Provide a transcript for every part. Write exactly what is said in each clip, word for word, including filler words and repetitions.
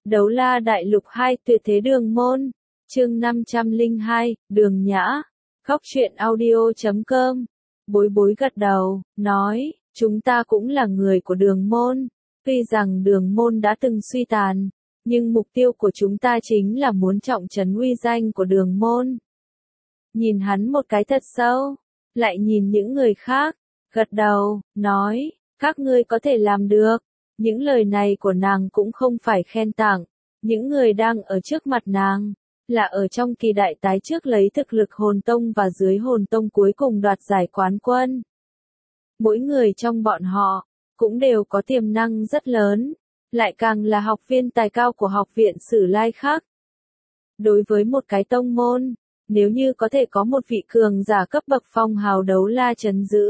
Đấu la đại lục hai tuyệt thế đường môn. Chương năm trăm lẻ hai, Đường Nhã. Góc truyện audio chấm com. Bối bối gật đầu, nói, chúng ta cũng là người của đường môn. Tuy rằng đường môn đã từng suy tàn, nhưng mục tiêu của chúng ta chính là muốn trọng trấn uy danh của đường môn. Nhìn hắn một cái thật sâu, lại nhìn những người khác, gật đầu, nói, các ngươi có thể làm được. Những lời này của nàng cũng không phải khen tặng, những người đang ở trước mặt nàng, là ở trong kỳ đại tái trước lấy thực lực hồn tông và dưới hồn tông cuối cùng đoạt giải quán quân. Mỗi người trong bọn họ, cũng đều có tiềm năng rất lớn, lại càng là học viên tài cao của học viện Sử Lai Khắc. Đối với một cái tông môn, nếu như có thể có một vị cường giả cấp bậc phong hào đấu la trấn giữ,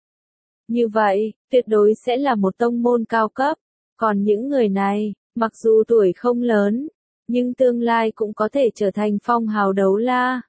như vậy, tuyệt đối sẽ là một tông môn cao cấp. Còn những người này, mặc dù tuổi không lớn, nhưng tương lai cũng có thể trở thành phong hào đấu la.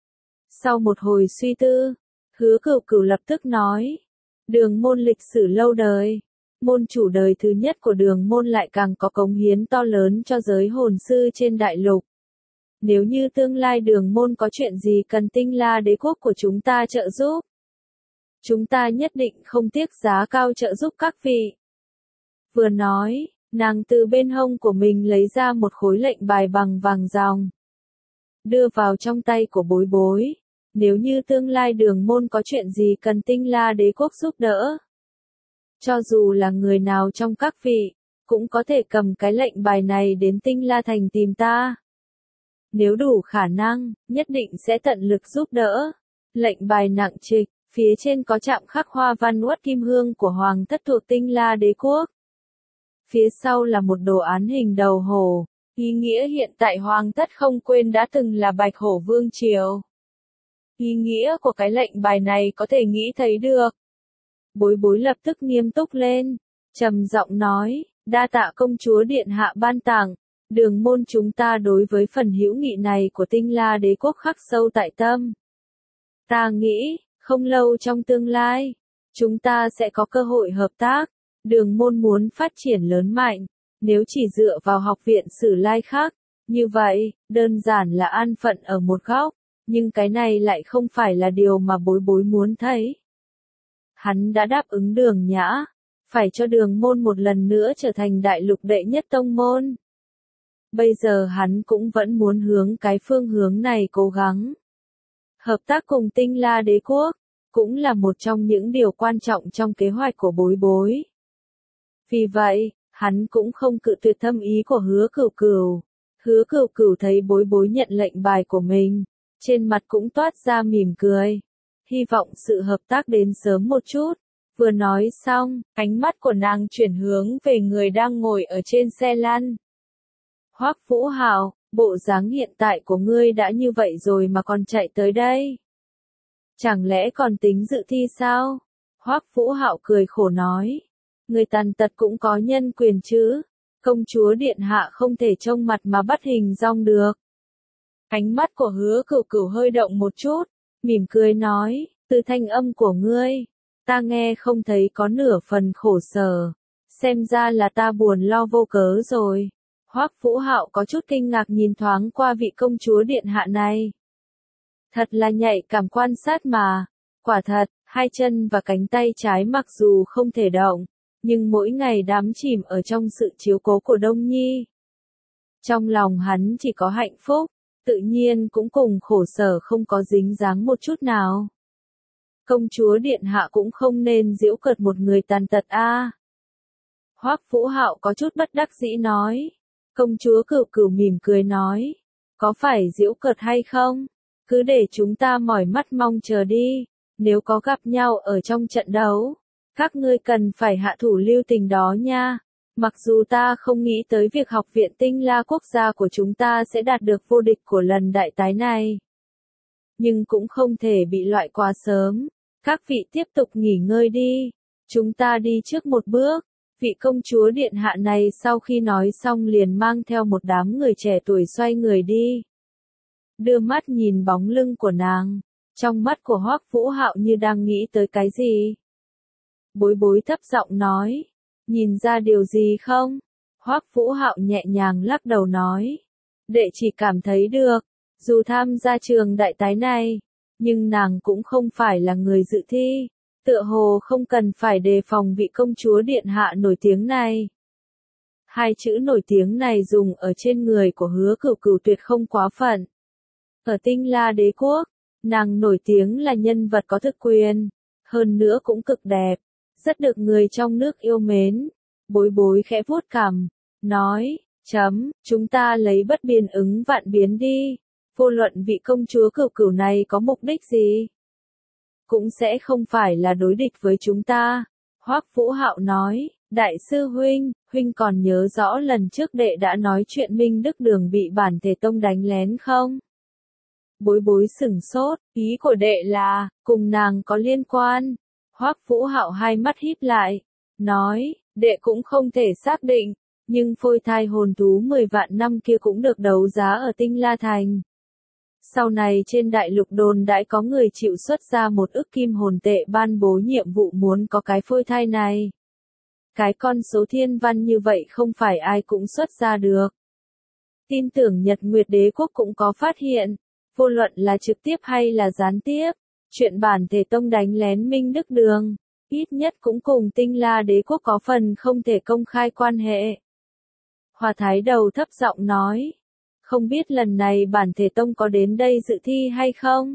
Sau một hồi suy tư, Hứa Cửu Cửu lập tức nói, đường môn lịch sử lâu đời, môn chủ đời thứ nhất của đường môn lại càng có cống hiến to lớn cho giới hồn sư trên đại lục. Nếu như tương lai đường môn có chuyện gì cần Tinh La đế quốc của chúng ta trợ giúp, chúng ta nhất định không tiếc giá cao trợ giúp các vị. Vừa nói, nàng từ bên hông của mình lấy ra một khối lệnh bài bằng vàng ròng, đưa vào trong tay của bối bối. Nếu như tương lai đường môn có chuyện gì cần Tinh La đế quốc giúp đỡ, cho dù là người nào trong các vị, cũng có thể cầm cái lệnh bài này đến Tinh La thành tìm ta. Nếu đủ khả năng, nhất định sẽ tận lực giúp đỡ. Lệnh bài nặng trịch, phía trên có chạm khắc hoa văn uất kim hương của hoàng thất thuộc Tinh La đế quốc. Phía sau là một đồ án hình đầu hổ, ý nghĩa hiện tại hoàng thất không quên đã từng là Bạch Hổ Vương Triều. Ý nghĩa của cái lệnh bài này có thể nghĩ thấy được. Bối bối lập tức nghiêm túc lên, trầm giọng nói, đa tạ công chúa điện hạ ban tặng, đường môn chúng ta đối với phần hữu nghị này của Tinh La đế quốc khắc sâu tại tâm. Ta nghĩ, không lâu trong tương lai, chúng ta sẽ có cơ hội hợp tác. Đường môn muốn phát triển lớn mạnh, nếu chỉ dựa vào học viện Sử Lai Khắc, như vậy, đơn giản là an phận ở một góc, nhưng cái này lại không phải là điều mà bối bối muốn thấy. Hắn đã đáp ứng Đường Nhã, phải cho đường môn một lần nữa trở thành đại lục đệ nhất tông môn. Bây giờ hắn cũng vẫn muốn hướng cái phương hướng này cố gắng. Hợp tác cùng Tinh La đế quốc, cũng là một trong những điều quan trọng trong kế hoạch của bối bối. Vì vậy, hắn cũng không cự tuyệt thâm ý của Hứa Cửu Cửu. Hứa Cửu Cửu thấy bối bối nhận lệnh bài của mình, trên mặt cũng toát ra mỉm cười. Hy vọng sự hợp tác đến sớm một chút. Vừa nói xong, ánh mắt của nàng chuyển hướng về người đang ngồi ở trên xe lăn. Hoắc Vũ Hạo, bộ dáng hiện tại của ngươi đã như vậy rồi mà còn chạy tới đây. Chẳng lẽ còn tính dự thi sao? Hoắc Vũ Hạo cười khổ nói. Người tàn tật cũng có nhân quyền chứ. Công chúa điện hạ không thể trông mặt mà bắt hình dong được. Ánh mắt của Hứa Cửu Cửu hơi động một chút, mỉm cười nói, từ thanh âm của ngươi, ta nghe không thấy có nửa phần khổ sở. Xem ra là ta buồn lo vô cớ rồi. Hoắc Vũ Hạo có chút kinh ngạc nhìn thoáng qua vị công chúa điện hạ này. Thật là nhạy cảm quan sát mà. Quả thật, hai chân và cánh tay trái mặc dù không thể động, nhưng mỗi ngày đắm chìm ở trong sự chiếu cố của Đông Nhi. Trong lòng hắn chỉ có hạnh phúc, tự nhiên cũng cùng khổ sở không có dính dáng một chút nào. Công chúa điện hạ cũng không nên giễu cợt một người tàn tật a. À. Hoắc Vũ Hạo có chút bất đắc dĩ nói. Công chúa Cửu Cửu mỉm cười nói, có phải giễu cợt hay không? Cứ để chúng ta mỏi mắt mong chờ đi, nếu có gặp nhau ở trong trận đấu, các ngươi cần phải hạ thủ lưu tình đó nha. Mặc dù ta không nghĩ tới việc học viện Tinh La quốc gia của chúng ta sẽ đạt được vô địch của lần đại tái này, nhưng cũng không thể bị loại quá sớm. Các vị tiếp tục nghỉ ngơi đi, chúng ta đi trước một bước. Vị công chúa điện hạ này sau khi nói xong liền mang theo một đám người trẻ tuổi xoay người đi. Đưa mắt nhìn bóng lưng của nàng, trong mắt của Hoắc Vũ Hạo như đang nghĩ tới cái gì. Bối bối thấp giọng nói, nhìn ra điều gì không? Hoắc Vũ Hạo nhẹ nhàng lắc đầu nói. Đệ chỉ cảm thấy được, dù tham gia trường đại tái này, nhưng nàng cũng không phải là người dự thi, tựa hồ không cần phải đề phòng vị công chúa điện hạ nổi tiếng này. Hai chữ nổi tiếng này dùng ở trên người của Hứa Cửu Cửu tuyệt không quá phận. Ở Tinh La Đế quốc, nàng nổi tiếng là nhân vật có thực quyền, hơn nữa cũng cực đẹp, rất được người trong nước yêu mến. Bối Bối khẽ vuốt cằm, nói, chấm, chúng ta lấy bất biến ứng vạn biến đi, vô luận vị công chúa Cửu Cửu này có mục đích gì, cũng sẽ không phải là đối địch với chúng ta. Hoắc Vũ Hạo nói, đại sư huynh, huynh còn nhớ rõ lần trước đệ đã nói chuyện Minh Đức Đường bị Bản Thể Tông đánh lén không? Bối Bối sửng sốt, ý của đệ là, cùng nàng có liên quan. Hoắc Vũ Hạo hai mắt híp lại, nói, đệ cũng không thể xác định, nhưng phôi thai hồn thú mười vạn năm kia cũng được đấu giá ở Tinh La Thành. Sau này trên đại lục đồn đãi có người chịu xuất ra một ức kim hồn tệ ban bố nhiệm vụ muốn có cái phôi thai này. Cái con số thiên văn như vậy không phải ai cũng xuất ra được. Tin tưởng Nhật Nguyệt Đế quốc cũng có phát hiện, vô luận là trực tiếp hay là gián tiếp, chuyện Bản Thể Tông đánh lén Minh Đức Đường, ít nhất cũng cùng Tinh La Đế quốc có phần không thể công khai quan hệ. Hòa Thái Đầu thấp giọng nói, không biết lần này Bản Thể Tông có đến đây dự thi hay không?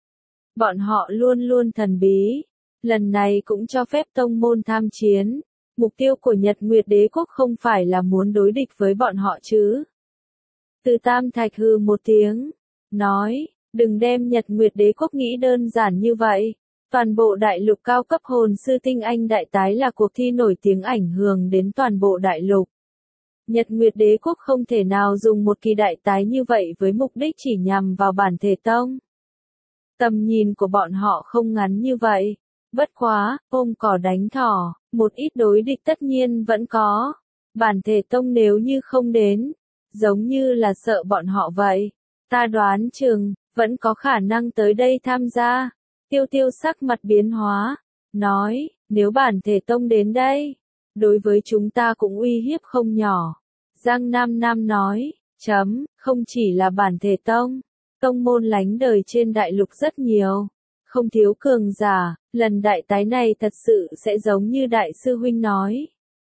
Bọn họ luôn luôn thần bí, lần này cũng cho phép tông môn tham chiến, mục tiêu của Nhật Nguyệt Đế quốc không phải là muốn đối địch với bọn họ chứ. Từ Tam Thạch hừ một tiếng, nói, đừng đem Nhật Nguyệt Đế quốc nghĩ đơn giản như vậy. Toàn bộ đại lục cao cấp hồn sư tinh anh đại tái là cuộc thi nổi tiếng ảnh hưởng đến toàn bộ đại lục. Nhật Nguyệt Đế quốc không thể nào dùng một kỳ đại tái như vậy với mục đích chỉ nhằm vào Bản Thể Tông. Tầm nhìn của bọn họ không ngắn như vậy. Bất quá, ôm cỏ đánh thỏ, một ít đối địch tất nhiên vẫn có. Bản Thể Tông nếu như không đến, giống như là sợ bọn họ vậy. Ta đoán chừng, vẫn có khả năng tới đây tham gia. Tiêu Tiêu sắc mặt biến hóa, nói, nếu Bản Thể Tông đến đây, đối với chúng ta cũng uy hiếp không nhỏ. Giang Nam Nam nói, chấm, không chỉ là Bản Thể Tông, tông môn lánh đời trên đại lục rất nhiều, không thiếu cường giả, lần đại tái này thật sự sẽ giống như đại sư huynh nói.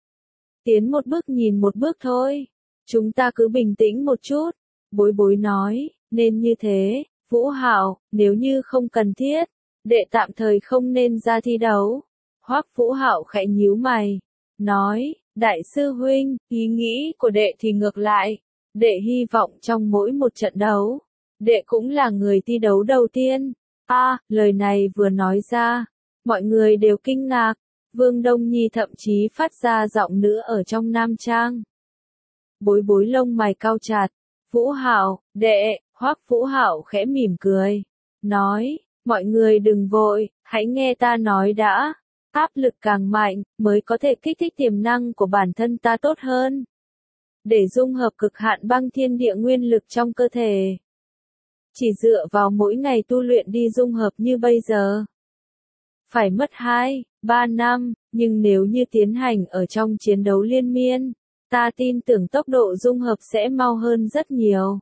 Tiến một bước nhìn một bước thôi, chúng ta cứ bình tĩnh một chút. Bối Bối nói, nên như thế, Vũ Hạo, nếu như không cần thiết, đệ tạm thời không nên ra thi đấu. Hoắc Vũ Hạo khẽ nhíu mày, nói, đại sư huynh, ý nghĩ của đệ thì ngược lại, đệ hy vọng trong mỗi một trận đấu, đệ cũng là người thi đấu đầu tiên. A, à, lời này vừa nói ra, mọi người đều kinh ngạc, Vương Đông Nhi thậm chí phát ra giọng nữ ở trong nam trang. Bối Bối lông mày cau chặt, Vũ Hạo, đệ, Hoắc Vũ Hạo khẽ mỉm cười, nói, mọi người đừng vội, hãy nghe ta nói đã. Áp lực càng mạnh, mới có thể kích thích tiềm năng của bản thân ta tốt hơn. Để dung hợp cực hạn băng thiên địa nguyên lực trong cơ thể. Chỉ dựa vào mỗi ngày tu luyện đi dung hợp như bây giờ. Phải mất hai, ba năm, nhưng nếu như tiến hành ở trong chiến đấu liên miên, ta tin tưởng tốc độ dung hợp sẽ mau hơn rất nhiều.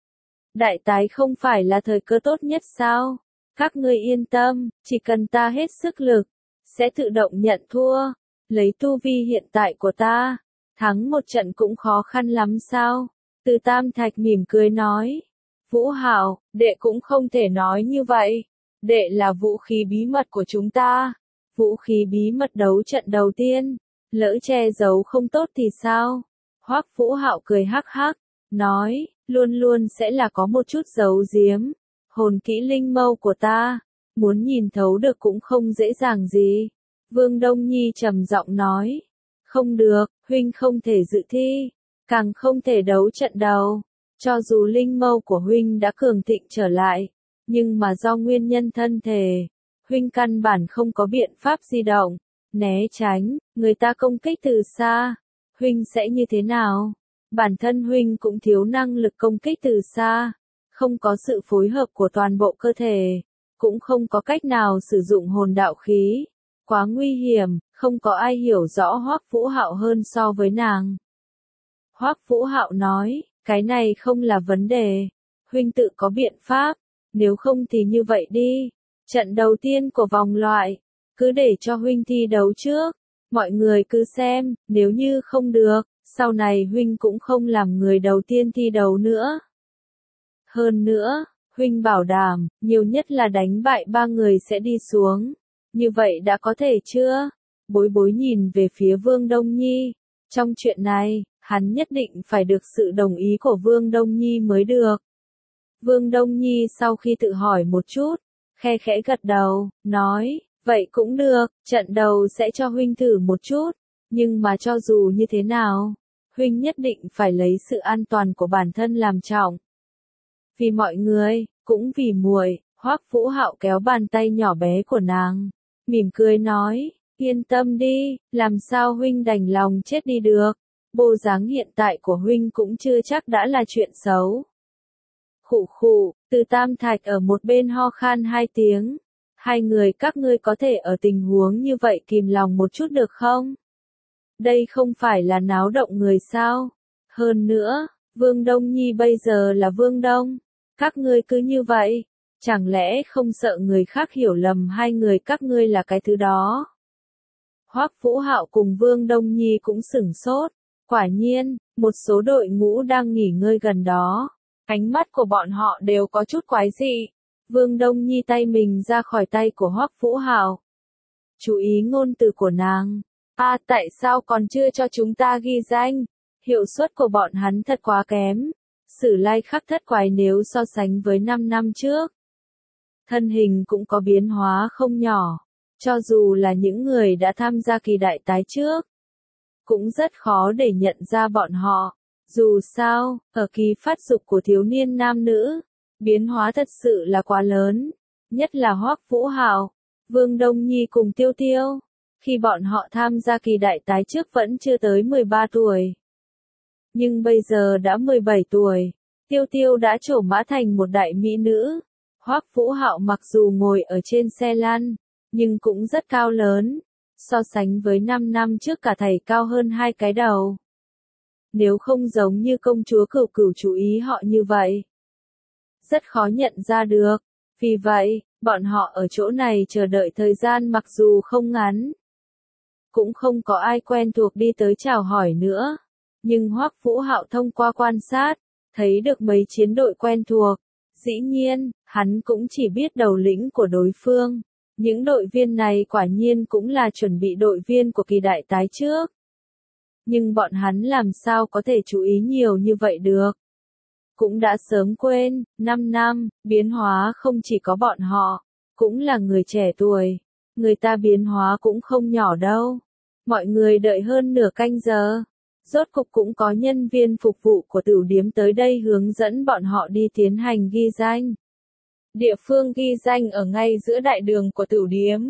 Đại tái không phải là thời cơ tốt nhất sao? Các ngươi yên tâm, chỉ cần ta hết sức lực, sẽ tự động nhận thua. Lấy tu vi hiện tại của ta, thắng một trận cũng khó khăn lắm sao? Từ Tam Thạch mỉm cười nói. Vũ Hạo, đệ cũng không thể nói như vậy. Đệ là vũ khí bí mật của chúng ta. Vũ khí bí mật đấu trận đầu tiên. Lỡ che giấu không tốt thì sao? Hoắc Vũ Hạo cười hắc hắc, nói, luôn luôn sẽ là có một chút giấu giếm. Hồn kỹ linh mâu của ta, muốn nhìn thấu được cũng không dễ dàng gì. Vương Đông Nhi trầm giọng nói, không được, huynh không thể dự thi, càng không thể đấu trận đầu. Cho dù linh mâu của huynh đã cường thịnh trở lại, nhưng mà do nguyên nhân thân thể, huynh căn bản không có biện pháp di động, né tránh, người ta công kích từ xa, huynh sẽ như thế nào? Bản thân huynh cũng thiếu năng lực công kích từ xa, không có sự phối hợp của toàn bộ cơ thể, cũng không có cách nào sử dụng hồn đạo khí, quá nguy hiểm, không có ai hiểu rõ Hoắc Vũ Hạo hơn so với nàng. Hoắc Vũ Hạo nói, cái này không là vấn đề. Huynh tự có biện pháp, nếu không thì như vậy đi. Trận đầu tiên của vòng loại, cứ để cho huynh thi đấu trước. Mọi người cứ xem, nếu như không được, sau này huynh cũng không làm người đầu tiên thi đấu nữa. Hơn nữa, huynh bảo đảm, nhiều nhất là đánh bại ba người sẽ đi xuống. Như vậy đã có thể chưa? Bối bối nhìn về phía Vương Đông Nhi. Trong chuyện này, hắn nhất định phải được sự đồng ý của Vương Đông Nhi mới được. Vương Đông Nhi sau khi tự hỏi một chút, khe khẽ gật đầu, nói, vậy cũng được, trận đầu sẽ cho huynh thử một chút, nhưng mà cho dù như thế nào, huynh nhất định phải lấy sự an toàn của bản thân làm trọng. Vì mọi người, cũng vì muội, Hoắc Vũ Hạo kéo bàn tay nhỏ bé của nàng, mỉm cười nói, yên tâm đi, làm sao huynh đành lòng chết đi được, bộ dáng hiện tại của huynh cũng chưa chắc đã là chuyện xấu. Khụ khụ, Từ Tam Thạch ở một bên ho khan hai tiếng, hai người các ngươi có thể ở tình huống như vậy kìm lòng một chút được không? Đây không phải là náo động người sao? Hơn nữa, Vương Đông Nhi bây giờ là Vương Đông, các ngươi cứ như vậy, chẳng lẽ không sợ người khác hiểu lầm hai người các ngươi là cái thứ đó? Hoắc Vũ Hạo cùng Vương Đông Nhi cũng sửng sốt, quả nhiên, một số đội ngũ đang nghỉ ngơi gần đó, ánh mắt của bọn họ đều có chút quái dị. Vương Đông Nhi tay mình ra khỏi tay của Hoắc Vũ Hạo. Chú ý ngôn từ của nàng. À, tại sao còn chưa cho chúng ta ghi danh? Hiệu suất của bọn hắn thật quá kém. Sử lai khắc thất quái nếu so sánh với năm năm trước. Thân hình cũng có biến hóa không nhỏ. Cho dù là những người đã tham gia kỳ đại tái trước, cũng rất khó để nhận ra bọn họ. Dù sao, ở kỳ phát dục của thiếu niên nam nữ, biến hóa thật sự là quá lớn. Nhất là Hoắc Vũ Hạo, Vương Đông Nhi cùng Tiêu Tiêu. Khi bọn họ tham gia kỳ đại tái trước vẫn chưa tới mười ba tuổi. Nhưng bây giờ đã mười bảy tuổi, Tiêu Tiêu đã trổ mã thành một đại mỹ nữ. Hoắc Vũ Hạo mặc dù ngồi ở trên xe lăn, nhưng cũng rất cao lớn. So sánh với năm năm trước cả thầy cao hơn hai cái đầu. Nếu không giống như công chúa Cửu Cửu chú ý họ như vậy, rất khó nhận ra được. Vì vậy, bọn họ ở chỗ này chờ đợi thời gian mặc dù không ngắn. Cũng không có ai quen thuộc đi tới chào hỏi nữa. Nhưng Hoắc Vũ Hạo thông qua quan sát, thấy được mấy chiến đội quen thuộc. Dĩ nhiên, hắn cũng chỉ biết đầu lĩnh của đối phương. Những đội viên này quả nhiên cũng là chuẩn bị đội viên của kỳ đại tái trước. Nhưng bọn hắn làm sao có thể chú ý nhiều như vậy được? Cũng đã sớm quên, năm năm, biến hóa không chỉ có bọn họ, cũng là người trẻ tuổi. Người ta biến hóa cũng không nhỏ đâu. Mọi người đợi hơn nửa canh giờ. Rốt cục cũng có nhân viên phục vụ của tửu điếm tới đây hướng dẫn bọn họ đi tiến hành ghi danh. Địa phương ghi danh ở ngay giữa đại đường của tửu điếm.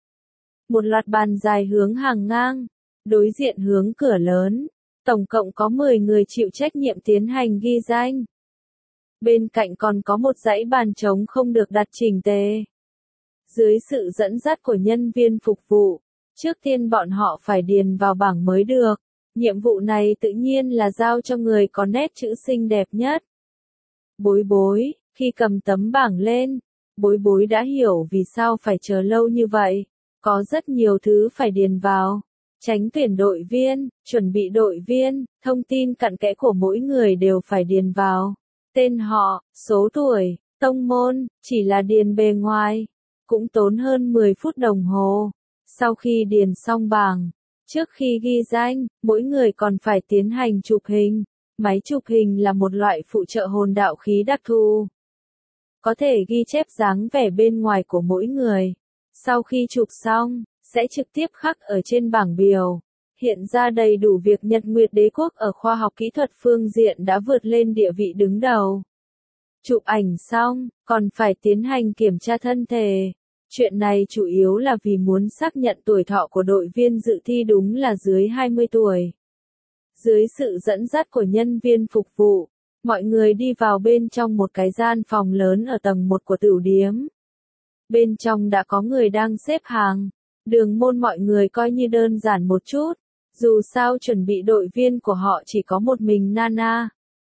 Một loạt bàn dài hướng hàng ngang, đối diện hướng cửa lớn. Tổng cộng có mười người chịu trách nhiệm tiến hành ghi danh. Bên cạnh còn có một dãy bàn trống không được đặt chỉnh tề. Dưới sự dẫn dắt của nhân viên phục vụ, trước tiên bọn họ phải điền vào bảng mới được. Nhiệm vụ này tự nhiên là giao cho người có nét chữ xinh đẹp nhất. Bối bối, khi cầm tấm bảng lên, bối bối đã hiểu vì sao phải chờ lâu như vậy. Có rất nhiều thứ phải điền vào. Tránh tuyển đội viên, chuẩn bị đội viên, thông tin cặn kẽ của mỗi người đều phải điền vào. Tên họ, số tuổi, tông môn, chỉ là điền bề ngoài. Cũng tốn hơn mười phút đồng hồ. Sau khi điền xong bảng, trước khi ghi danh, mỗi người còn phải tiến hành chụp hình. Máy chụp hình là một loại phụ trợ hồn đạo khí đặc thù. Có thể ghi chép dáng vẻ bên ngoài của mỗi người. Sau khi chụp xong, sẽ trực tiếp khắc ở trên bảng biểu. Hiện ra đầy đủ việc Nhật Nguyệt Đế Quốc ở khoa học kỹ thuật phương diện đã vượt lên địa vị đứng đầu. Chụp ảnh xong, còn phải tiến hành kiểm tra thân thể. Chuyện này chủ yếu là vì muốn xác nhận tuổi thọ của đội viên dự thi đúng là dưới hai mươi tuổi. Dưới sự dẫn dắt của nhân viên phục vụ, mọi người đi vào bên trong một cái gian phòng lớn ở tầng một của tửu điếm. Bên trong đã có người đang xếp hàng. Đường môn mọi người coi như đơn giản một chút. Dù sao chuẩn bị đội viên của họ chỉ có một mình Nana.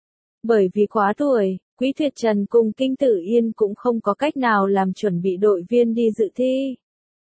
Bởi vì quá tuổi, Quý Tuyệt Trần cùng Kinh Tử Yên cũng không có cách nào làm chuẩn bị đội viên đi dự thi.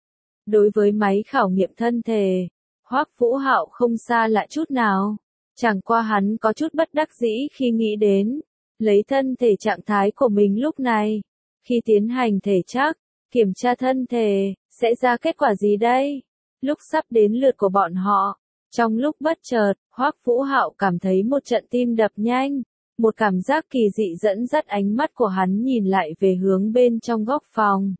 Đối với máy khảo nghiệm thân thể, Hoắc Vũ Hạo không xa lạ chút nào. Chẳng qua hắn có chút bất đắc dĩ khi nghĩ đến, lấy thân thể trạng thái của mình lúc này, khi tiến hành thể chắc, kiểm tra thân thể, sẽ ra kết quả gì đây? Lúc sắp đến lượt của bọn họ, trong lúc bất chợt, Hoắc Vũ Hạo cảm thấy một trận tim đập nhanh, một cảm giác kỳ dị dẫn dắt ánh mắt của hắn nhìn lại về hướng bên trong góc phòng.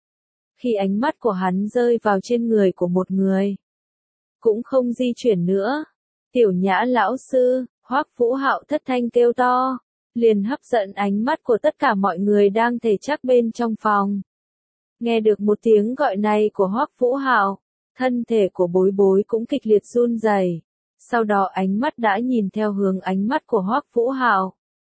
Khi ánh mắt của hắn rơi vào trên người của một người, cũng không di chuyển nữa. Tiểu Nhã lão sư, Hoắc Vũ Hạo thất thanh kêu to, liền hấp dẫn ánh mắt của tất cả mọi người đang thể chắc bên trong phòng. Nghe được một tiếng gọi này của Hoắc Vũ Hạo, thân thể của Bối Bối cũng kịch liệt run rẩy. Sau đó ánh mắt đã nhìn theo hướng ánh mắt của Hoắc Vũ Hạo.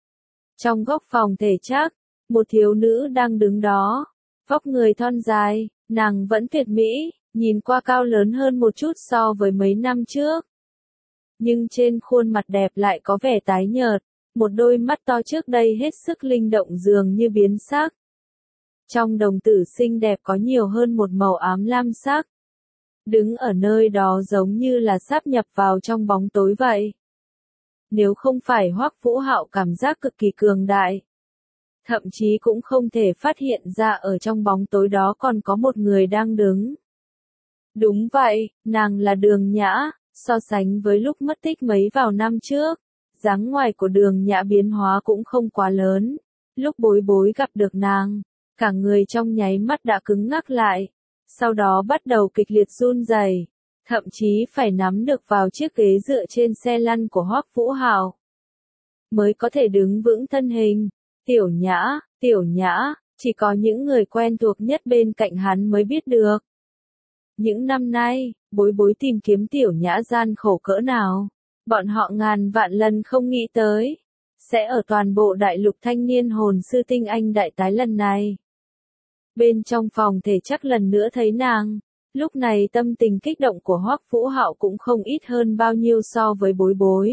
Trong góc phòng thể chắc, một thiếu nữ đang đứng đó, vóc người thon dài, nàng vẫn tuyệt mỹ, nhìn qua cao lớn hơn một chút so với mấy năm trước. Nhưng trên khuôn mặt đẹp lại có vẻ tái nhợt, một đôi mắt to trước đây hết sức linh động dường như biến sắc. Trong đồng tử xinh đẹp có nhiều hơn một màu ám lam sắc. Đứng ở nơi đó giống như là sáp nhập vào trong bóng tối vậy. Nếu không phải Hoắc Vũ Hạo cảm giác cực kỳ cường đại, thậm chí cũng không thể phát hiện ra ở trong bóng tối đó còn có một người đang đứng. Đúng vậy, nàng là Đường Nhã, so sánh với lúc mất tích mấy vào năm trước, dáng ngoài của Đường Nhã biến hóa cũng không quá lớn. Lúc Bối Bối gặp được nàng, cả người trong nháy mắt đã cứng ngắc lại, sau đó bắt đầu kịch liệt run rẩy, thậm chí phải nắm được vào chiếc ghế dựa trên xe lăn của Hoắc Vũ Hạo mới có thể đứng vững thân hình. Tiểu Nhã, Tiểu Nhã, chỉ có những người quen thuộc nhất bên cạnh hắn mới biết được. Những năm nay, Bối Bối tìm kiếm Tiểu Nhã gian khổ cỡ nào, bọn họ ngàn vạn lần không nghĩ tới, sẽ ở toàn bộ đại lục thanh niên hồn sư tinh anh đại tái lần này. Bên trong phòng thể chắc lần nữa thấy nàng, lúc này tâm tình kích động của Hoắc Vũ Hạo cũng không ít hơn bao nhiêu so với Bối Bối.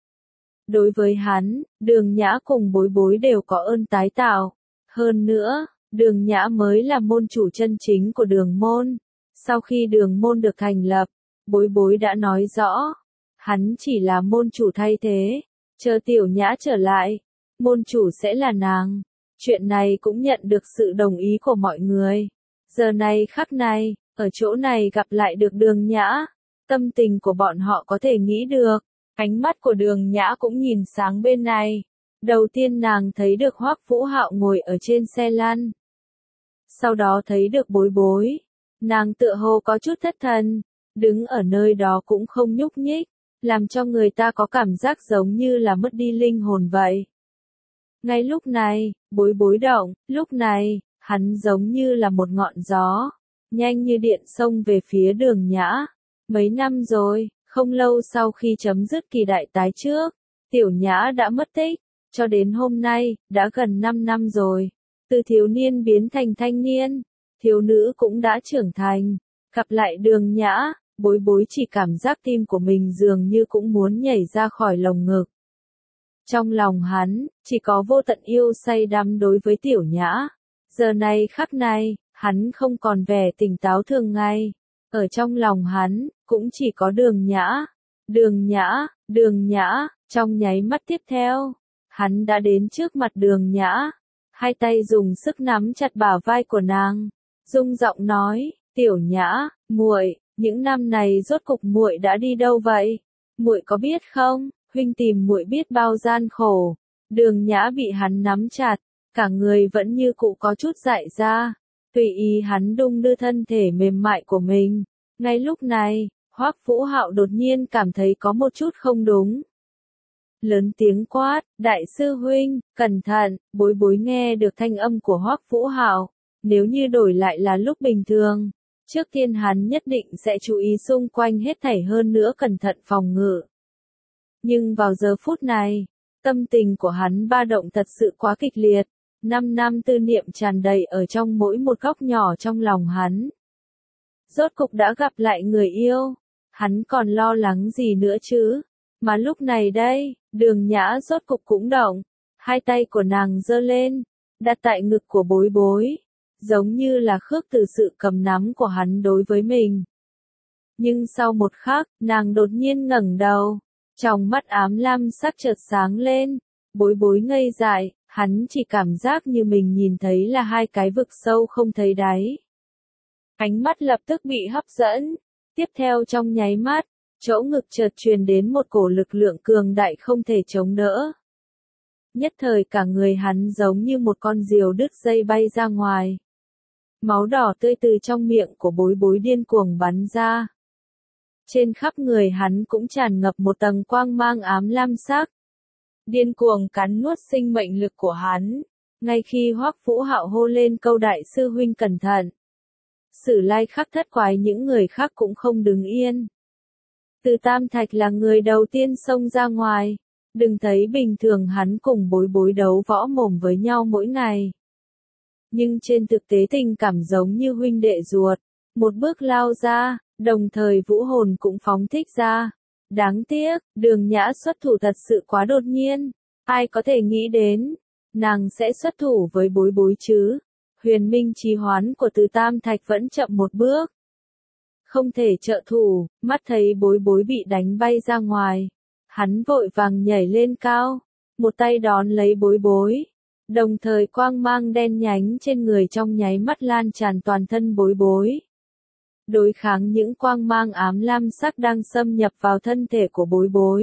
Đối với hắn, Đường Nhã cùng Bối Bối đều có ơn tái tạo. Hơn nữa, Đường Nhã mới là môn chủ chân chính của đường môn. Sau khi đường môn được thành lập, Bối Bối đã nói rõ, hắn chỉ là môn chủ thay thế, chờ Tiểu Nhã trở lại, môn chủ sẽ là nàng. Chuyện này cũng nhận được sự đồng ý của mọi người. Giờ này khắc này, ở chỗ này gặp lại được Đường Nhã, tâm tình của bọn họ có thể nghĩ được. Ánh mắt của Đường Nhã cũng nhìn sáng bên này. Đầu tiên nàng thấy được Hoắc Vũ Hạo ngồi ở trên xe lăn. Sau đó thấy được Bối Bối. Nàng tựa hồ có chút thất thần, đứng ở nơi đó cũng không nhúc nhích, làm cho người ta có cảm giác giống như là mất đi linh hồn vậy. Ngay lúc này, Bối Bối động, lúc này, hắn giống như là một ngọn gió, nhanh như điện xông về phía Đường Nhã. Mấy năm rồi, không lâu sau khi chấm dứt kỳ đại tái trước, Tiểu Nhã đã mất tích, cho đến hôm nay, đã gần năm năm rồi. Từ thiếu niên biến thành thanh niên, thiếu nữ cũng đã trưởng thành. Gặp lại Đường Nhã, Bối Bối chỉ cảm giác tim của mình dường như cũng muốn nhảy ra khỏi lồng ngực. Trong lòng hắn, chỉ có vô tận yêu say đắm đối với Tiểu Nhã. Giờ này khắc này, hắn không còn vẻ tỉnh táo thường ngày. Ở trong lòng hắn, cũng chỉ có Đường Nhã. Đường Nhã, Đường Nhã, trong nháy mắt tiếp theo, hắn đã đến trước mặt Đường Nhã. Hai tay dùng sức nắm chặt bả vai của nàng, rung giọng nói, Tiểu Nhã, muội, những năm này rốt cục muội đã đi đâu vậy? Muội có biết không, huynh tìm muội biết bao gian khổ. Đường Nhã bị hắn nắm chặt, cả người vẫn như cụ có chút dại ra, tùy ý hắn đung đưa thân thể mềm mại của mình. Ngay lúc này, Hoắc Vũ Hạo đột nhiên cảm thấy có một chút không đúng. Lớn tiếng quát, đại sư huynh, cẩn thận. Bối Bối nghe được thanh âm của Hoắc Vũ Hạo, nếu như đổi lại là lúc bình thường, trước tiên hắn nhất định sẽ chú ý xung quanh hết thảy hơn nữa cẩn thận phòng ngự. Nhưng vào giờ phút này, tâm tình của hắn ba động thật sự quá kịch liệt, năm năm tư niệm tràn đầy ở trong mỗi một góc nhỏ trong lòng hắn. Rốt cục đã gặp lại người yêu, hắn còn lo lắng gì nữa chứ? Mà lúc này đây, Đường Nhã rốt cục cũng động, hai tay của nàng giơ lên, đặt tại ngực của Bối Bối, giống như là khước từ sự cầm nắm của hắn đối với mình. Nhưng sau một khắc, nàng đột nhiên ngẩng đầu, trong mắt ám lam sắc chợt sáng lên, Bối Bối ngây dại, hắn chỉ cảm giác như mình nhìn thấy là hai cái vực sâu không thấy đáy. Ánh mắt lập tức bị hấp dẫn, tiếp theo trong nháy mắt, chỗ ngực chợt truyền đến một cổ lực lượng cường đại không thể chống đỡ. Nhất thời cả người hắn giống như một con diều đứt dây bay ra ngoài. Máu đỏ tươi từ trong miệng của Bối Bối điên cuồng bắn ra. Trên khắp người hắn cũng tràn ngập một tầng quang mang ám lam sắc. Điên cuồng cắn nuốt sinh mệnh lực của hắn. Ngay khi Hoắc Vũ Hạo hô lên câu đại sư huynh cẩn thận, Sử Lai Khắc thất quái những người khác cũng không đứng yên. Từ Tam Thạch là người đầu tiên xông ra ngoài. Đừng thấy bình thường hắn cùng Bối Bối đấu võ mồm với nhau mỗi ngày. Nhưng trên thực tế tình cảm giống như huynh đệ ruột. Một bước lao ra, đồng thời vũ hồn cũng phóng thích ra. Đáng tiếc, Đường Nhã xuất thủ thật sự quá đột nhiên. Ai có thể nghĩ đến, nàng sẽ xuất thủ với Bối Bối chứ? Huyền minh trì hoán của Từ Tam Thạch vẫn chậm một bước. Không thể trợ thủ, mắt thấy Bối Bối bị đánh bay ra ngoài. Hắn vội vàng nhảy lên cao, một tay đón lấy Bối Bối. Đồng thời quang mang đen nhánh trên người trong nháy mắt lan tràn toàn thân Bối Bối. Đối kháng những quang mang ám lam sắc đang xâm nhập vào thân thể của Bối Bối.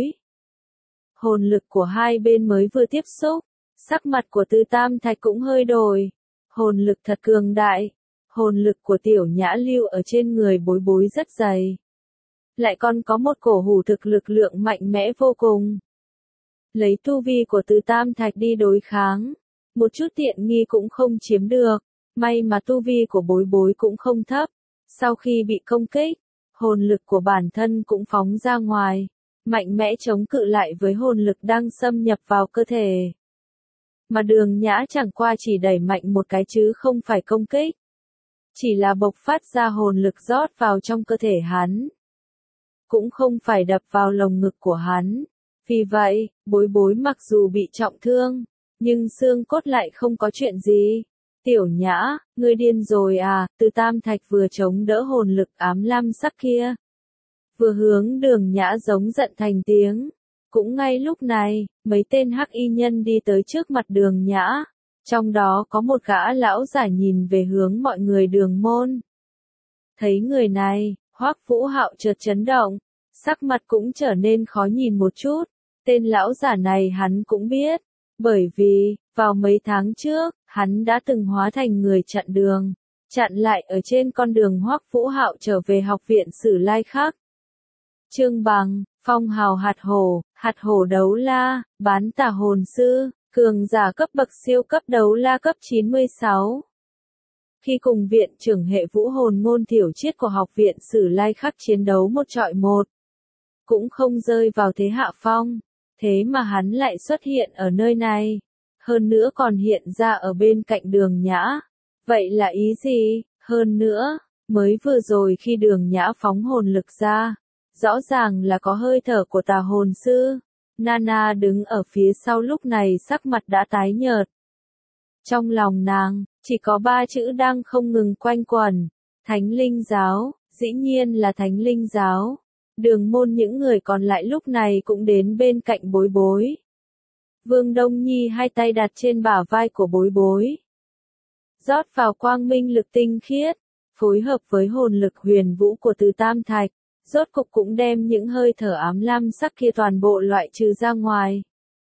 Hồn lực của hai bên mới vừa tiếp xúc, sắc mặt của Từ Tam Thạch cũng hơi đổi. Hồn lực thật cường đại. Hồn lực của Tiểu Nhã lưu ở trên người Bối Bối rất dày. Lại còn có một cổ hủ thực lực lượng mạnh mẽ vô cùng. Lấy tu vi của Từ Tam Thạch đi đối kháng, một chút tiện nghi cũng không chiếm được. May mà tu vi của Bối Bối cũng không thấp. Sau khi bị công kích, hồn lực của bản thân cũng phóng ra ngoài, mạnh mẽ chống cự lại với hồn lực đang xâm nhập vào cơ thể. Mà Đường Nhã chẳng qua chỉ đẩy mạnh một cái chứ không phải công kích. Chỉ là bộc phát ra hồn lực rót vào trong cơ thể hắn. Cũng không phải đập vào lồng ngực của hắn. Vì vậy, Bối Bối mặc dù bị trọng thương, nhưng xương cốt lại không có chuyện gì. Tiểu Nhã, ngươi điên rồi à? Từ Tam Thạch vừa chống đỡ hồn lực ám lam sắc kia, vừa hướng Đường Nhã giống giận thành tiếng. Cũng ngay lúc này, mấy tên hắc y nhân đi tới trước mặt Đường Nhã. Trong đó có một gã lão giả nhìn về hướng mọi người Đường môn. Thấy người này, Hoắc Vũ Hạo chợt chấn động, sắc mặt cũng trở nên khó nhìn một chút. Tên lão giả này hắn cũng biết, bởi vì, vào mấy tháng trước, hắn đã từng hóa thành người chặn đường, chặn lại ở trên con đường Hoắc Vũ Hạo trở về học viện Sử Lai Khắc. Trương Bằng, phong hào hạt hổ, hạt hổ đấu la, bán tà hồn sư, cường giả cấp bậc siêu cấp đấu la cấp chín mươi sáu. Khi cùng viện trưởng hệ vũ hồn Ngôn Thiểu Triết của học viện Sử Lai Khắc chiến đấu một trọi một, cũng không rơi vào thế hạ phong, thế mà hắn lại xuất hiện ở nơi này, hơn nữa còn hiện ra ở bên cạnh Đường Nhã. Vậy là ý gì? Hơn nữa, mới vừa rồi khi Đường Nhã phóng hồn lực ra, rõ ràng là có hơi thở của tà hồn sư. Nana đứng ở phía sau lúc này sắc mặt đã tái nhợt. Trong lòng nàng, chỉ có ba chữ đang không ngừng quanh quẩn. Thánh linh giáo, dĩ nhiên là thánh linh giáo. Đường môn những người còn lại lúc này cũng đến bên cạnh Bối Bối. Vương Đông Nhi hai tay đặt trên bả vai của Bối Bối. Rót vào quang minh lực tinh khiết, phối hợp với hồn lực huyền vũ của Từ Tam Thạch. Rốt cục cũng đem những hơi thở ám lam sắc kia toàn bộ loại trừ ra ngoài.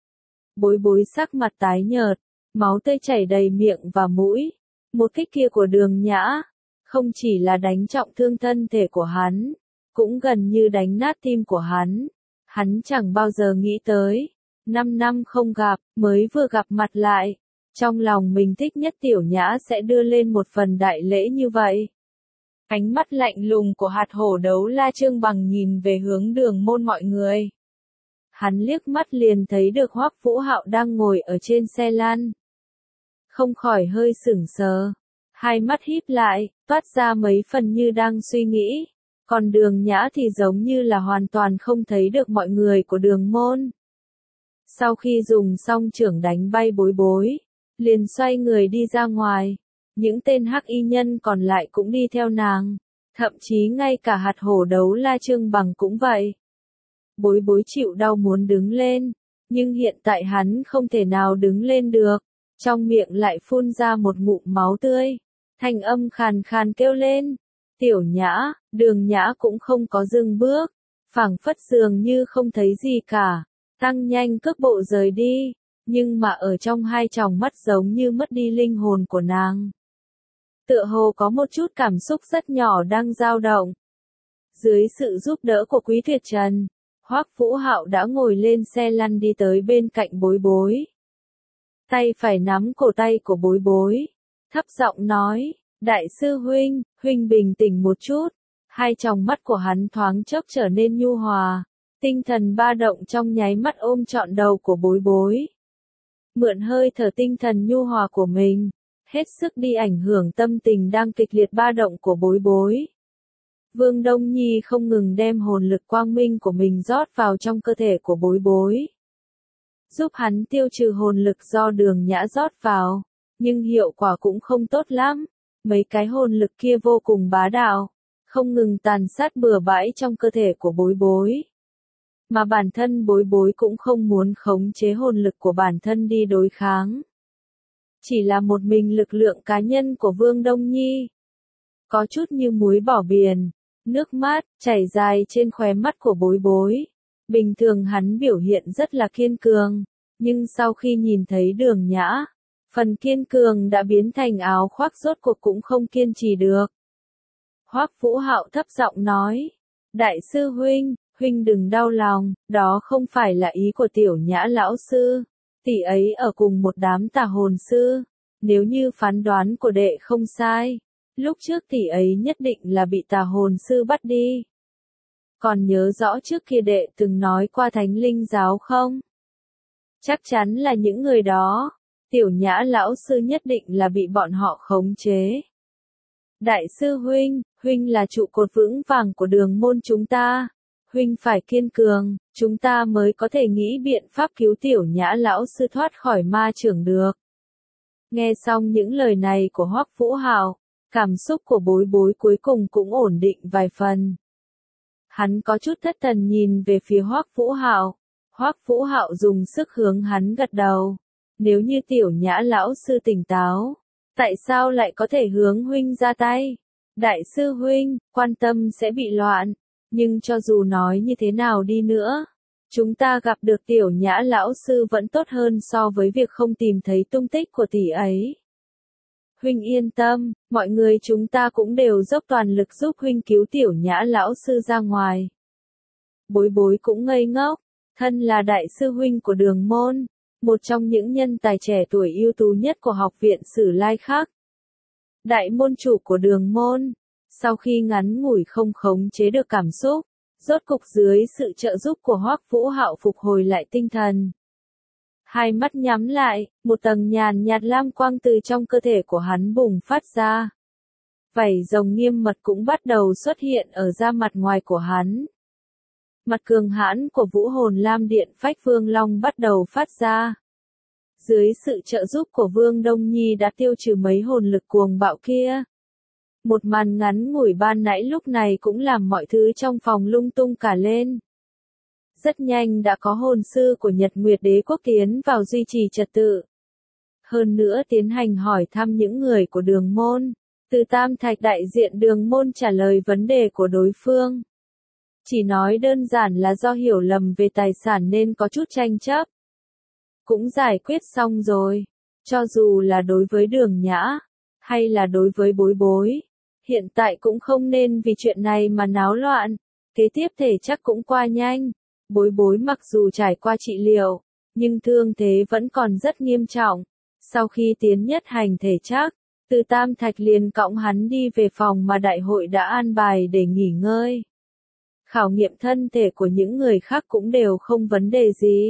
Bối Bối sắc mặt tái nhợt, máu tươi chảy đầy miệng và mũi. Một kích kia của Đường Nhã, không chỉ là đánh trọng thương thân thể của hắn, cũng gần như đánh nát tim của hắn. Hắn chẳng bao giờ nghĩ tới, năm năm không gặp, mới vừa gặp mặt lại, trong lòng mình thích nhất Tiểu Nhã sẽ đưa lên một phần đại lễ như vậy. Ánh mắt lạnh lùng của hạt hổ đấu la Trương Bằng nhìn về hướng Đường môn mọi người. Hắn liếc mắt liền thấy được Hoắc Vũ Hạo đang ngồi ở trên xe lăn. Không khỏi hơi sửng sờ. Hai mắt híp lại, toát ra mấy phần như đang suy nghĩ. Còn Đường Nhã thì giống như là hoàn toàn không thấy được mọi người của Đường môn. Sau khi dùng xong chưởng đánh bay Bối Bối, liền xoay người đi ra ngoài. Những tên hắc y nhân còn lại cũng đi theo nàng. Thậm chí ngay cả hạt hổ đấu la Trương Bằng cũng vậy. Bối Bối chịu đau muốn đứng lên, nhưng hiện tại hắn không thể nào đứng lên được. Trong miệng lại phun ra một ngụm máu tươi. Thanh âm khàn khàn kêu lên. Tiểu Nhã, Đường Nhã cũng không có dừng bước. Phảng phất dường như không thấy gì cả. Tăng nhanh cước bộ rời đi. Nhưng mà ở trong hai tròng mắt giống như mất đi linh hồn của nàng. Tựa hồ có một chút cảm xúc rất nhỏ đang dao động. Dưới sự giúp đỡ của Quý Tuyệt Trần, Hoắc Vũ Hạo đã ngồi lên xe lăn đi tới bên cạnh Bối Bối. Tay phải nắm cổ tay của Bối Bối, thấp giọng nói, đại sư huynh, huynh bình tĩnh một chút. Hai tròng mắt của hắn thoáng chốc trở nên nhu hòa, tinh thần ba động trong nháy mắt ôm trọn đầu của Bối Bối. Mượn hơi thở tinh thần nhu hòa của mình, hết sức đi ảnh hưởng tâm tình đang kịch liệt ba động của Bối Bối. Vương Đông Nhi không ngừng đem hồn lực quang minh của mình rót vào trong cơ thể của Bối Bối. Giúp hắn tiêu trừ hồn lực do Đường Nhã rót vào, nhưng hiệu quả cũng không tốt lắm. Mấy cái hồn lực kia vô cùng bá đạo, không ngừng tàn sát bừa bãi trong cơ thể của Bối Bối. Mà bản thân Bối Bối cũng không muốn khống chế hồn lực của bản thân đi đối kháng. Chỉ là một mình lực lượng cá nhân của Vương Đông Nhi. Có chút như muối bỏ biển, nước mắt chảy dài trên khóe mắt của Bối Bối. Bình thường hắn biểu hiện rất là kiên cường, nhưng sau khi nhìn thấy Đường Nhã, phần kiên cường đã biến thành áo khoác rốt cuộc cũng không kiên trì được. Hoắc Vũ Hạo thấp giọng nói, đại sư huynh, huynh đừng đau lòng, đó không phải là ý của Tiểu Nhã lão sư. Tỷ ấy ở cùng một đám tà hồn sư, nếu như phán đoán của đệ không sai, lúc trước tỷ ấy nhất định là bị tà hồn sư bắt đi. Còn nhớ rõ trước kia đệ từng nói qua Thánh Linh giáo không? Chắc chắn là những người đó, Tiểu Nhã lão sư nhất định là bị bọn họ khống chế. Đại sư huynh, huynh là trụ cột vững vàng của Đường môn chúng ta. Huynh phải kiên cường, chúng ta mới có thể nghĩ biện pháp cứu Tiểu Nhã lão sư thoát khỏi ma chưởng được. Nghe xong những lời này của Hoắc Vũ Hạo, cảm xúc của Bối Bối cuối cùng cũng ổn định vài phần. Hắn có chút thất thần nhìn về phía Hoắc Vũ Hạo. Hoắc Vũ Hạo dùng sức hướng hắn gật đầu. Nếu như Tiểu Nhã lão sư tỉnh táo, tại sao lại có thể hướng huynh ra tay? Đại sư huynh, quan tâm sẽ bị loạn. Nhưng cho dù nói như thế nào đi nữa, chúng ta gặp được Tiểu Nhã lão sư vẫn tốt hơn so với việc không tìm thấy tung tích của tỷ ấy. Huynh yên tâm, mọi người chúng ta cũng đều dốc toàn lực giúp huynh cứu Tiểu Nhã lão sư ra ngoài. Bối Bối cũng ngây ngốc, thân là đại sư huynh của Đường môn, một trong những nhân tài trẻ tuổi ưu tú nhất của học viện Sử Lai Khắc. Đại môn chủ của Đường môn. Sau khi ngắn ngủi không khống chế được cảm xúc, rốt cục dưới sự trợ giúp của Hoắc Vũ Hạo phục hồi lại tinh thần. Hai mắt nhắm lại, một tầng nhàn nhạt lam quang từ trong cơ thể của hắn bùng phát ra. Vảy rồng nghiêm mật cũng bắt đầu xuất hiện ở da mặt ngoài của hắn. Mặt cường hãn của Vũ Hồn Lam Điện Phách Vương Long bắt đầu phát ra. Dưới sự trợ giúp của Vương Đông Nhi đã tiêu trừ mấy hồn lực cuồng bạo kia. Một màn ngắn ngủi ban nãy lúc này cũng làm mọi thứ trong phòng lung tung cả lên. Rất nhanh đã có hồn sư của Nhật Nguyệt Đế Quốc tiến vào duy trì trật tự. Hơn nữa tiến hành hỏi thăm những người của Đường môn. Từ Tam Thạch đại diện Đường môn trả lời vấn đề của đối phương. Chỉ nói đơn giản là do hiểu lầm về tài sản nên có chút tranh chấp. Cũng giải quyết xong rồi. Cho dù là đối với Đường Nhã, hay là đối với Bối Bối. Hiện tại cũng không nên vì chuyện này mà náo loạn. Kế tiếp thể chắc cũng qua nhanh. Bối Bối mặc dù trải qua trị liệu, nhưng thương thế vẫn còn rất nghiêm trọng. Sau khi tiến nhất hành thể chắc, Từ Tam Thạch liền cõng hắn đi về phòng mà đại hội đã an bài để nghỉ ngơi. Khảo nghiệm thân thể của những người khác cũng đều không vấn đề gì.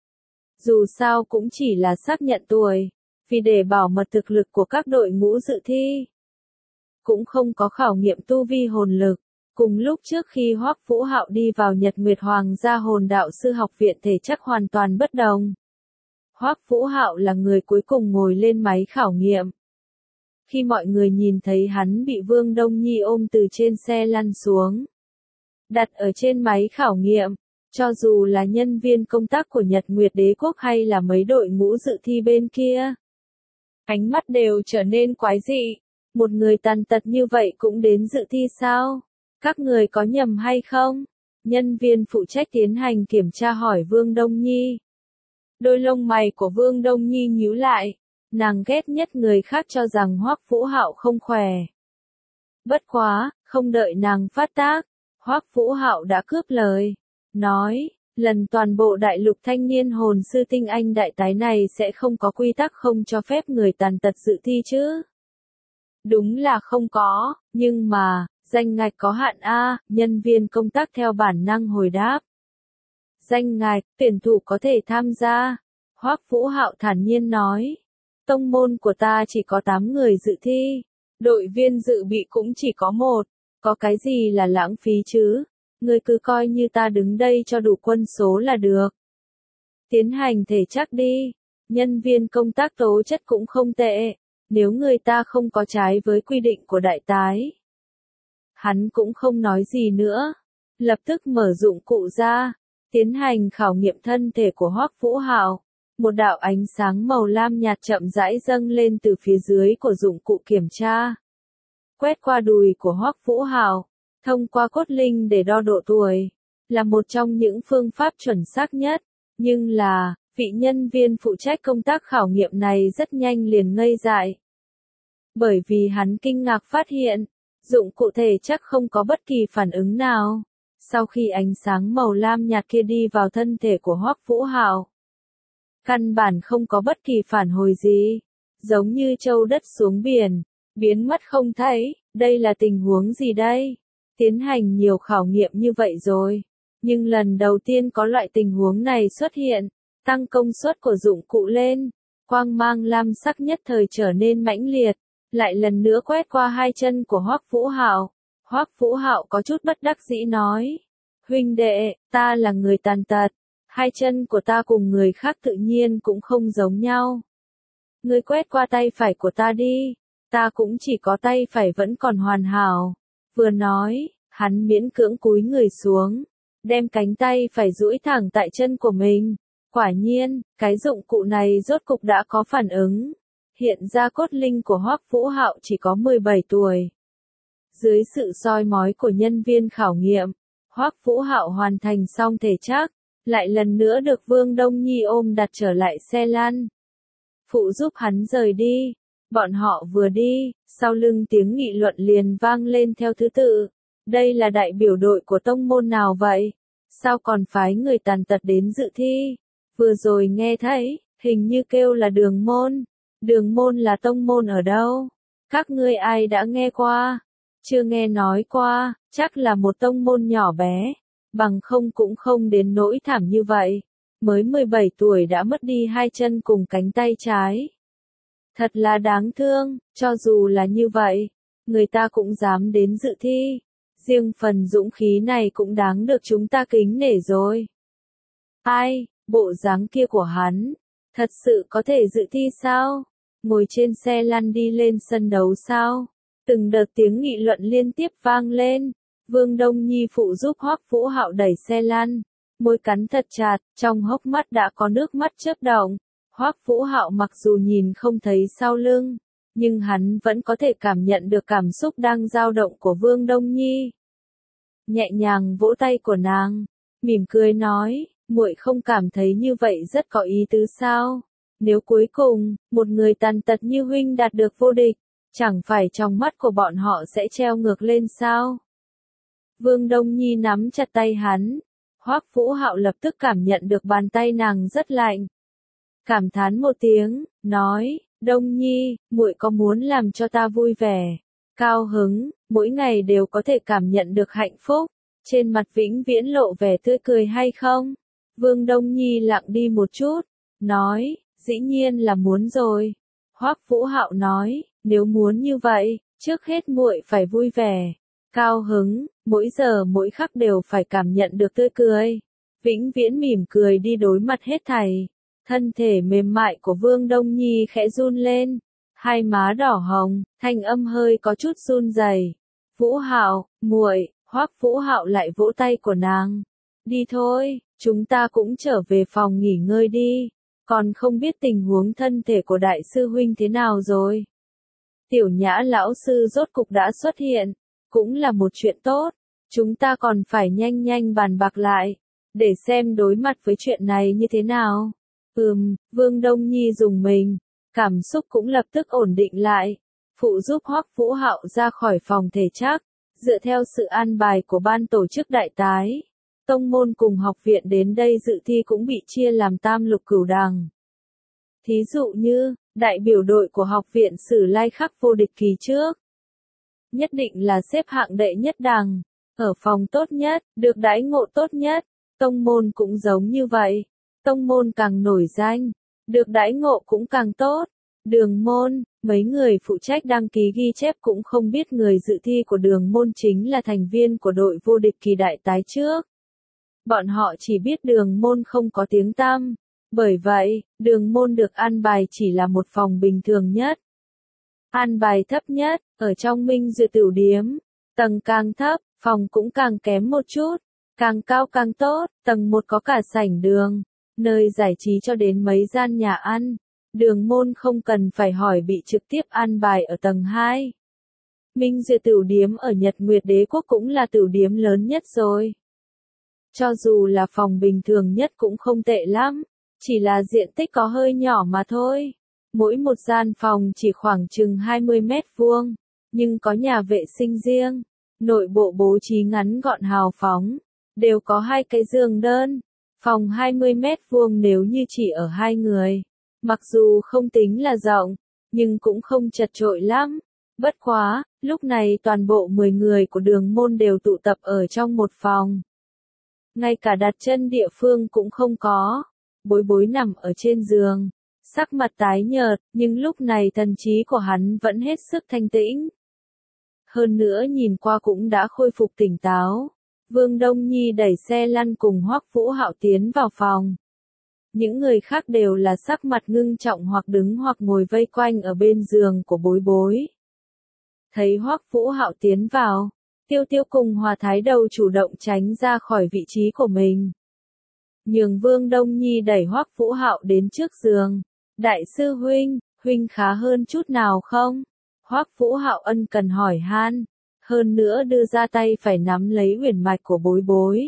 Dù sao cũng chỉ là xác nhận tuổi, vì để bảo mật thực lực của các đội ngũ dự thi. Cũng không có khảo nghiệm tu vi hồn lực, Cùng lúc trước khi Hoắc Vũ Hạo đi vào Nhật Nguyệt Hoàng gia hồn đạo sư học viện thể chắc hoàn toàn bất đồng. Hoắc Vũ Hạo là người cuối cùng ngồi lên máy khảo nghiệm. Khi mọi người nhìn thấy hắn bị Vương Đông Nhi ôm từ trên xe lăn xuống, đặt ở trên máy khảo nghiệm, cho dù là nhân viên công tác của Nhật Nguyệt Đế Quốc hay là mấy đội ngũ dự thi bên kia, ánh mắt đều trở nên quái dị. Một người tàn tật như vậy cũng đến dự thi sao? Các người có nhầm hay không? Nhân viên phụ trách tiến hành kiểm tra hỏi Vương Đông Nhi. Đôi lông mày của Vương Đông Nhi nhíu lại, nàng ghét nhất người khác cho rằng Hoắc Vũ Hạo không khỏe. Bất quá, không đợi nàng phát tác, Hoắc Vũ Hạo đã cướp lời, nói, lần toàn bộ đại lục thanh niên hồn sư tinh anh đại tái này sẽ không có quy tắc không cho phép người tàn tật dự thi chứ. Đúng là không có, nhưng mà, danh ngạch có hạn a, nhân viên công tác theo bản năng hồi đáp. Danh ngạch, tuyển thủ có thể tham gia. Hoắc Vũ Hạo thản nhiên nói. Tông môn của ta chỉ có tám người dự thi. Đội viên dự bị cũng chỉ có một. Có cái gì là lãng phí chứ? Ngươi cứ coi như ta đứng đây cho đủ quân số là được. Tiến hành thể chắc đi. Nhân viên công tác tố chất cũng không tệ. Nếu người ta không có trái với quy định của đại tái. Hắn cũng không nói gì nữa. Lập tức mở dụng cụ ra. Tiến hành khảo nghiệm thân thể của Hoắc Vũ Hạo. Một đạo ánh sáng màu lam nhạt chậm rãi dâng lên từ phía dưới của dụng cụ kiểm tra. Quét qua đùi của Hoắc Vũ Hạo, thông qua cốt linh để đo độ tuổi, là một trong những phương pháp chuẩn xác nhất, nhưng là, vị nhân viên phụ trách công tác khảo nghiệm này rất nhanh liền ngây dại. Bởi vì hắn kinh ngạc phát hiện, dụng cụ thể chắc không có bất kỳ phản ứng nào. Sau khi ánh sáng màu lam nhạt kia đi vào thân thể của Hoắc Vũ Hạo, căn bản không có bất kỳ phản hồi gì, giống như trâu đất xuống biển, biến mất không thấy. Đây là tình huống gì đây? Tiến hành nhiều khảo nghiệm như vậy rồi, nhưng lần đầu tiên có loại tình huống này xuất hiện, tăng công suất của dụng cụ lên, quang mang lam sắc nhất thời trở nên mãnh liệt, lại lần nữa quét qua hai chân của Hoắc Vũ Hạo. Hoắc Vũ Hạo có chút bất đắc dĩ nói, huynh đệ, ta là người tàn tật, hai chân của ta cùng người khác tự nhiên cũng không giống nhau. Ngươi quét qua tay phải của ta đi, ta cũng chỉ có tay phải vẫn còn hoàn hảo. Vừa nói, hắn miễn cưỡng cúi người xuống, đem cánh tay phải duỗi thẳng tại chân của mình. Quả nhiên, cái dụng cụ này rốt cục đã có phản ứng. Hiện ra cốt linh của Hoắc Vũ Hạo chỉ có mười bảy tuổi. Dưới sự soi mói của nhân viên khảo nghiệm, Hoắc Vũ Hạo hoàn thành xong thể chắc, lại lần nữa được Vương Đông Nhi ôm đặt trở lại xe lăn. Phụ giúp hắn rời đi. Bọn họ vừa đi, sau lưng tiếng nghị luận liền vang lên theo thứ tự. Đây là đại biểu đội của tông môn nào vậy? Sao còn phái người tàn tật đến dự thi? Vừa rồi nghe thấy, hình như kêu là Đường Môn. Đường Môn là tông môn ở đâu? Các ngươi ai đã nghe qua? Chưa nghe nói qua, chắc là một tông môn nhỏ bé, bằng không cũng không đến nỗi thảm như vậy. Mới mười bảy tuổi đã mất đi hai chân cùng cánh tay trái. Thật là đáng thương, cho dù là như vậy, người ta cũng dám đến dự thi. Riêng phần dũng khí này cũng đáng được chúng ta kính nể rồi. Ai, bộ dáng kia của hắn, thật sự có thể dự thi sao? Ngồi trên xe lăn đi lên sân đấu sao? Từng đợt tiếng nghị luận liên tiếp vang lên. Vương Đông Nhi phụ giúp Hoắc Vũ Hạo đẩy xe lăn, môi cắn thật chặt, trong hốc mắt đã có nước mắt chớp động. Hoắc Vũ Hạo mặc dù nhìn không thấy sau lưng, nhưng hắn vẫn có thể cảm nhận được cảm xúc đang dao động của Vương Đông Nhi. Nhẹ nhàng vỗ tay của nàng, mỉm cười nói, muội không cảm thấy như vậy rất có ý tứ sao? Nếu cuối cùng, một người tàn tật như huynh đạt được vô địch, chẳng phải trong mắt của bọn họ sẽ treo ngược lên sao? Vương Đông Nhi nắm chặt tay hắn, Hoắc Vũ Hạo lập tức cảm nhận được bàn tay nàng rất lạnh. Cảm thán một tiếng, nói, Đông Nhi, muội có muốn làm cho ta vui vẻ, cao hứng, mỗi ngày đều có thể cảm nhận được hạnh phúc, trên mặt vĩnh viễn lộ vẻ tươi cười hay không? Vương Đông Nhi lặng đi một chút, nói, dĩ nhiên là muốn rồi. Hoắc Vũ Hạo nói, nếu muốn như vậy, trước hết muội phải vui vẻ. cao hứng, mỗi giờ mỗi khắc đều phải cảm nhận được tươi cười. Vĩnh viễn mỉm cười đi đối mặt hết thảy. Thân thể mềm mại của Vương Đông Nhi khẽ run lên, hai má đỏ hồng, thanh âm hơi có chút run rẩy. Vũ Hạo, muội, Hoắc Vũ Hạo lại vỗ tay của nàng. Đi thôi, chúng ta cũng trở về phòng nghỉ ngơi đi, còn không biết tình huống thân thể của đại sư huynh thế nào rồi. Tiểu Nhã lão sư rốt cục đã xuất hiện, cũng là một chuyện tốt, chúng ta còn phải nhanh nhanh bàn bạc lại, để xem đối mặt với chuyện này như thế nào. Ừm, Vương Đông Nhi dùng mình, cảm xúc cũng lập tức ổn định lại, phụ giúp Hoắc Vũ Hạo ra khỏi phòng thể chắc, dựa theo sự an bài của ban tổ chức đại tái. Tông môn cùng học viện đến đây dự thi cũng bị chia làm tam lục cửu đằng. Thí dụ như, đại biểu đội của học viện Sử Lai Khắc vô địch kỳ trước. Nhất định là xếp hạng đệ nhất đằng, ở phòng tốt nhất, được đãi ngộ tốt nhất. Tông môn cũng giống như vậy. Tông môn càng nổi danh, được đãi ngộ cũng càng tốt. Đường môn, mấy người phụ trách đăng ký ghi chép cũng không biết người dự thi của đường môn chính là thành viên của đội vô địch kỳ đại tái trước. Bọn họ chỉ biết đường môn không có tiếng tăm. Bởi vậy, đường môn được an bài chỉ là một phòng bình thường nhất. An bài thấp nhất, ở trong Minh Duyệt Tửu Điếm. Tầng càng thấp, phòng cũng càng kém một chút. Càng cao càng tốt, tầng một có cả sảnh đường, nơi giải trí cho đến mấy gian nhà ăn. Đường môn không cần phải hỏi bị trực tiếp an bài ở tầng hai. Minh Duyệt Tửu Điếm ở Nhật Nguyệt Đế Quốc cũng là tửu điếm lớn nhất rồi. Cho dù là phòng bình thường nhất cũng không tệ lắm, chỉ là diện tích có hơi nhỏ mà thôi. Mỗi một gian phòng chỉ khoảng chừng hai mươi mét vuông, nhưng có nhà vệ sinh riêng, nội bộ bố trí ngắn gọn hào phóng, đều có hai cái giường đơn. Phòng hai mươi mét vuông nếu như chỉ ở hai người, mặc dù không tính là rộng, nhưng cũng không chật chội lắm. Bất quá, lúc này toàn bộ mười người của đường môn đều tụ tập ở trong một phòng. Ngay cả đặt chân địa phương cũng không có. Bối bối nằm ở trên giường, sắc mặt tái nhợt, nhưng lúc này thần trí của hắn vẫn hết sức thanh tĩnh. Hơn nữa nhìn qua cũng đã khôi phục tỉnh táo. Vương Đông Nhi đẩy xe lăn cùng Hoắc Vũ Hạo tiến vào phòng. Những người khác đều là sắc mặt ngưng trọng hoặc đứng hoặc ngồi vây quanh ở bên giường của bối bối. Thấy Hoắc Vũ Hạo tiến vào, Tiêu Tiêu cùng Hòa Thái Đầu chủ động tránh ra khỏi vị trí của mình. Nhường Vương Đông Nhi đẩy Hoắc Vũ Hạo đến trước giường. Đại sư huynh, huynh khá hơn chút nào không? Hoắc Vũ Hạo ân cần hỏi han. Hơn nữa đưa ra tay phải nắm lấy huyền mạch của bối bối.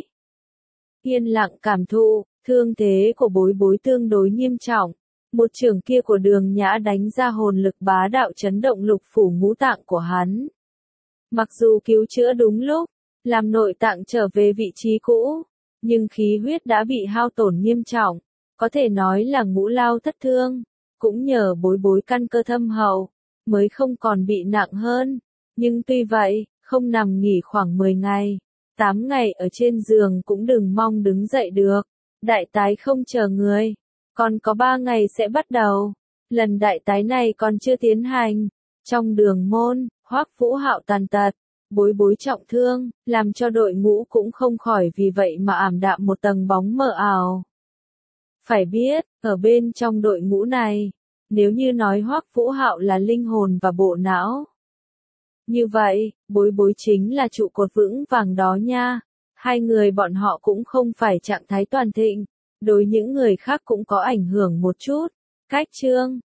Yên lặng cảm thụ, thương thế của bối bối tương đối nghiêm trọng. Một chưởng kia của Đường Nhã đánh ra hồn lực bá đạo chấn động lục phủ ngũ tạng của hắn. Mặc dù cứu chữa đúng lúc, làm nội tạng trở về vị trí cũ, nhưng khí huyết đã bị hao tổn nghiêm trọng, có thể nói là ngũ lao thất thương, cũng nhờ bối bối căn cơ thâm hậu, mới không còn bị nặng hơn. Nhưng tuy vậy, không nằm nghỉ khoảng mười ngày, tám ngày ở trên giường cũng đừng mong đứng dậy được. Đại tái không chờ người, còn có ba ngày sẽ bắt đầu. Lần đại tái này còn chưa tiến hành. Trong đường môn, Hoắc Vũ Hạo tàn tật, bối bối trọng thương, làm cho đội ngũ cũng không khỏi vì vậy mà ảm đạm một tầng bóng mờ ảo. Phải biết, ở bên trong đội ngũ này, nếu như nói Hoắc Vũ Hạo là linh hồn và bộ não, như vậy, bối bối chính là trụ cột vững vàng đó nha. Hai người bọn họ cũng không phải trạng thái toàn thịnh, đối những người khác cũng có ảnh hưởng một chút. Cách chương